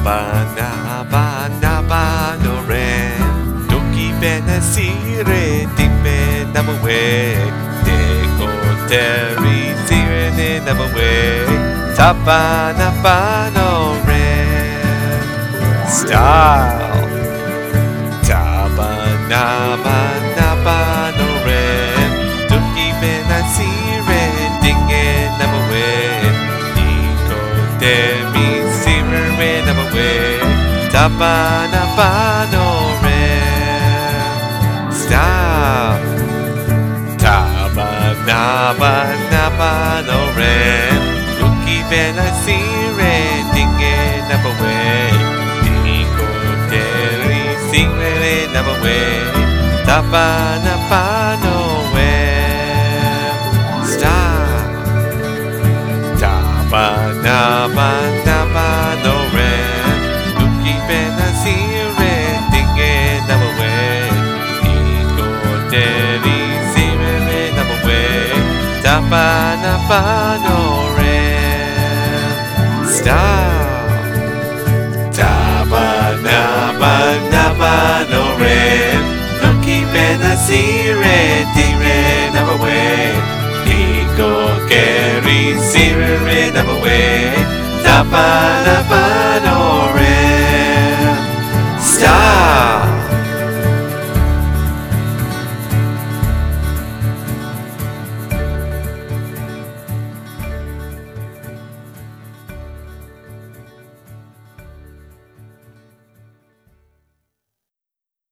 naba no re Doki bena sire Dime naba we Deko teri sire ne naba we Taba naba no re Style Taba naba no re Doki bena sire Dinge naba we Deko teri sire naba we Taba naba no re Stop Taba naba no re Luki bena sire Dinge naba we Diko teri sire naba we Taba naba no re Stop Taba naba no re Luki bena sire Dinge naba we Diko teri sire naba we Taba naba no re Stop Taba naba no re Luki bena sire Dinge naba we Diko teri sire naba we Taba naba no